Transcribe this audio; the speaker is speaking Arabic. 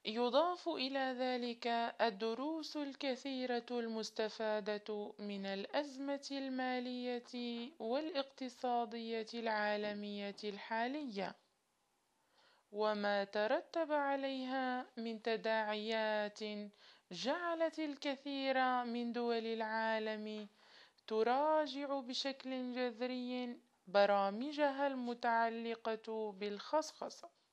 يضاف إلى ذلك الدروس الكثيرة المستفادة من الأزمة المالية والاقتصادية العالمية الحالية، وما ترتب عليها من تداعيات جعلت الكثير من دول العالم تراجع بشكل جذري برامجها المتعلقة بالخصخصة.